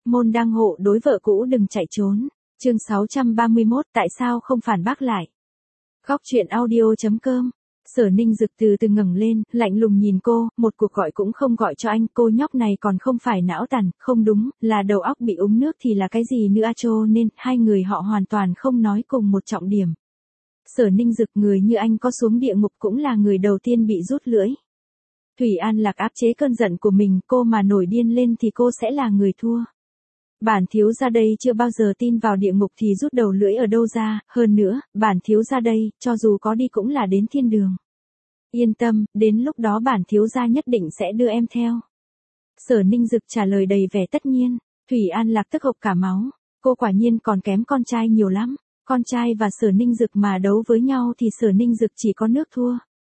môn đăng hộ đối vợ cũ đừng chạy trốn. Chương 631 tại sao không phản bác lại. Góc truyện audio.com. Sở Ninh Dực từ từ ngẩng lên, lạnh lùng nhìn cô, một cuộc gọi cũng không gọi cho anh, cô nhóc này còn không phải não tàn, không đúng, là đầu óc bị uống nước thì là cái gì nữa cho nên, hai người họ hoàn toàn không nói cùng một trọng điểm. Sở Ninh Dực, người như anh có xuống địa ngục cũng là người đầu tiên bị rút lưỡi. Thủy An Lạc áp chế cơn giận của mình, cô mà nổi điên lên thì cô sẽ là người thua. Bản thiếu gia đây chưa bao giờ tin vào địa ngục thì rút đầu lưỡi ở đâu ra, hơn nữa, bản thiếu gia đây, cho dù có đi cũng là đến thiên đường. Yên tâm, đến lúc đó bản thiếu gia nhất định sẽ đưa em theo. Sở Ninh Dực trả lời đầy vẻ tất nhiên. Thủy An Lạc tức hộc cả máu, cô quả nhiên còn kém con trai nhiều lắm. Con trai và Sở Ninh Dực mà đấu với nhau thì Sở Ninh Dực chỉ có nước thua.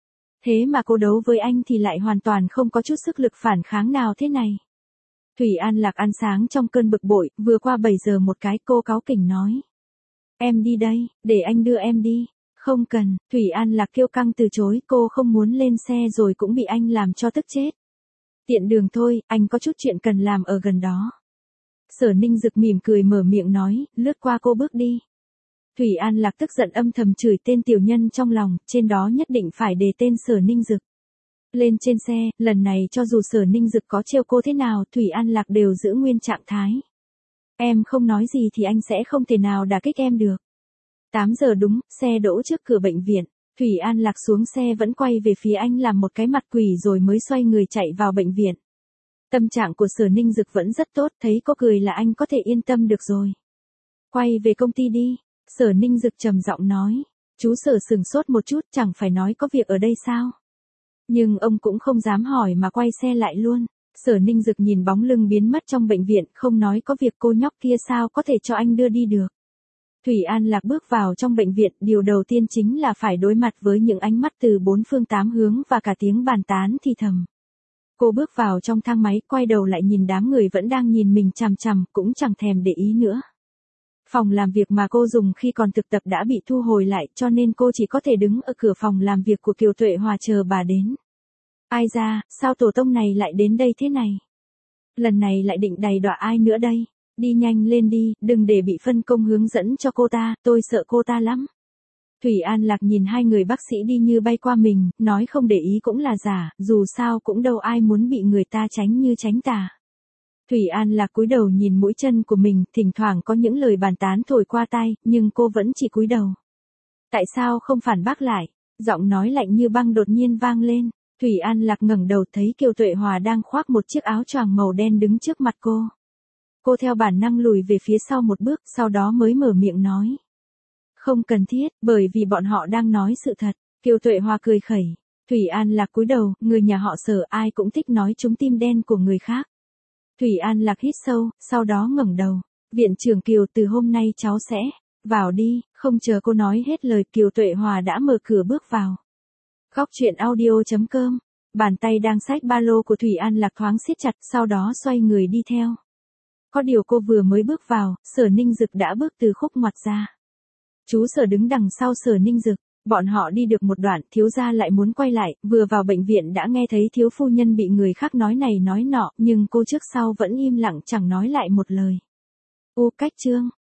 Thế mà cô đấu với anh thì lại hoàn toàn không có chút sức lực phản kháng nào thế này. Thủy An Lạc ăn sáng trong cơn bực bội, vừa qua 7 giờ một cái cô cáu kỉnh nói. Em đi đây, để anh đưa em đi. Không cần, Thủy An Lạc kiêu căng từ chối, cô không muốn lên xe rồi cũng bị anh làm cho tức chết. Tiện đường thôi, anh có chút chuyện cần làm ở gần đó. Sở Ninh Dực mỉm cười mở miệng nói, lướt qua cô bước đi. Thủy An Lạc tức giận âm thầm chửi tên tiểu nhân trong lòng, trên đó nhất định phải đề tên Sở Ninh Dực. Lên trên xe, lần này cho dù Sở Ninh Dực có trêu cô thế nào, Thủy An Lạc đều giữ nguyên trạng thái. Em không nói gì thì anh sẽ không thể nào đả kích em được. 8 giờ đúng, xe đỗ trước cửa bệnh viện. Thủy An Lạc xuống xe vẫn quay về phía anh làm một cái mặt quỷ rồi mới xoay người chạy vào bệnh viện. Tâm trạng của Sở Ninh Dực vẫn rất tốt, thấy cô cười là anh có thể yên tâm được rồi. Quay về công ty đi, Sở Ninh Dực trầm giọng nói. Chú Sở sừng sốt một chút, chẳng phải nói có việc ở đây sao? Nhưng ông cũng không dám hỏi mà quay xe lại luôn. Sở Ninh Dực nhìn bóng lưng biến mất trong bệnh viện, không nói có việc cô nhóc kia sao có thể cho anh đưa đi được. Thủy An Lạc bước vào trong bệnh viện, điều đầu tiên chính là phải đối mặt với những ánh mắt từ bốn phương tám hướng và cả tiếng bàn tán thì thầm. Cô bước vào trong thang máy, quay đầu lại nhìn đám người vẫn đang nhìn mình chằm chằm, cũng chẳng thèm để ý nữa. Phòng làm việc mà cô dùng khi còn thực tập đã bị thu hồi lại, cho nên cô chỉ có thể đứng ở cửa phòng làm việc của Kiều Tuệ Hòa chờ bà đến. Ai ra, sao tổ tông này lại đến đây thế này? Lần này lại định đày đọa ai nữa đây? Đi nhanh lên đi, đừng để bị phân công hướng dẫn cho cô ta, tôi sợ cô ta lắm. Thủy An Lạc nhìn hai người bác sĩ đi như bay qua mình, nói không để ý cũng là giả, dù sao cũng đâu ai muốn bị người ta tránh như tránh tà. Thủy An Lạc cúi đầu nhìn mũi chân của mình, thỉnh thoảng có những lời bàn tán thổi qua tai, nhưng cô vẫn chỉ cúi đầu. Tại sao không phản bác lại? Giọng nói lạnh như băng đột nhiên vang lên. Thủy An Lạc ngẩng đầu thấy Kiều Tuệ Hòa đang khoác một chiếc áo choàng màu đen đứng trước mặt cô. Cô theo bản năng lùi về phía sau một bước, sau đó mới mở miệng nói. Không cần thiết, bởi vì bọn họ đang nói sự thật. Kiều Tuệ Hòa cười khẩy. Thủy An Lạc cúi đầu, người nhà họ Sở ai cũng thích nói trúng tim đen của người khác. Thủy An Lạc hít sâu, sau đó ngẩng đầu. Viện trưởng Kiều, từ hôm nay cháu sẽ vào đi. Không chờ cô nói hết lời, Kiều Tuệ Hòa đã mở cửa bước vào. Góc truyện audio.com. Bàn tay đang xách ba lô của Thủy An Lạc thoáng siết chặt, sau đó xoay người đi theo. Có điều cô vừa mới bước vào, Sở Ninh Dực đã bước từ khúc ngoặt ra. Chú Sở đứng đằng sau Sở Ninh Dực, bọn họ đi được một đoạn, thiếu gia lại muốn quay lại, vừa vào bệnh viện đã nghe thấy thiếu phu nhân bị người khác nói này nói nọ, nhưng cô trước sau vẫn im lặng chẳng nói lại một lời. Cách chương.